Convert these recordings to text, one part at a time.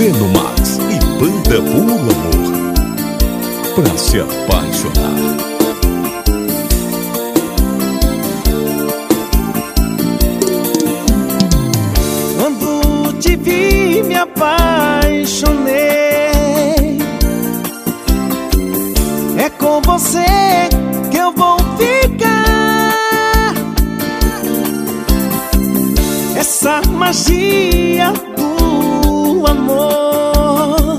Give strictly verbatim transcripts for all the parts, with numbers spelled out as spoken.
Breno Max e Banda Puro Amor, pra se apaixonar. Quando te vi me apaixonei, é com você que eu vou ficar. Essa magia do amor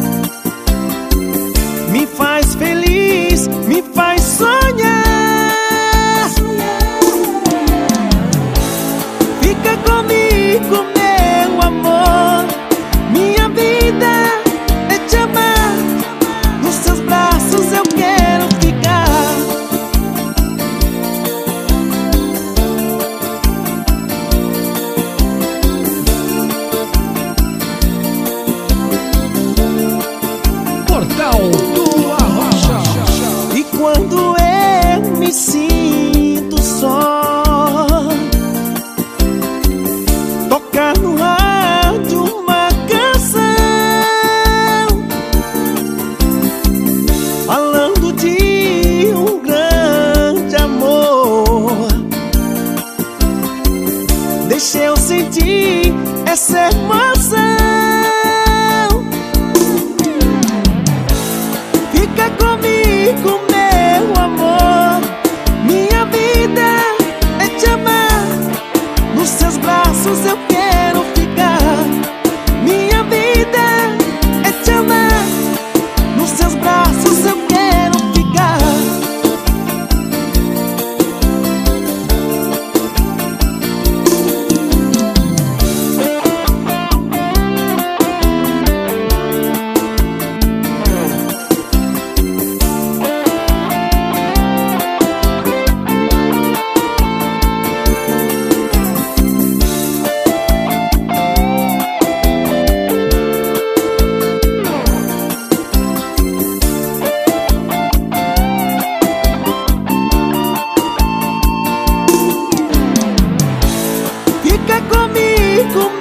me faz feliz, me faz sonhar. Fica comigo, meu amor. Minha vida é te amar. Nos seus braços eu quero ficar. Portal do Arrocha. E quando eu me sinto só, toca no rádio uma canção falando de um grande amor. Deixa eu sentir essa emoção. Fica comigo, meu amor. Minha vida é te amar. Nos seus braços eu quero ficar. Minha vida é te amar. Nos seus braços eu quero ficar. Fica comigo,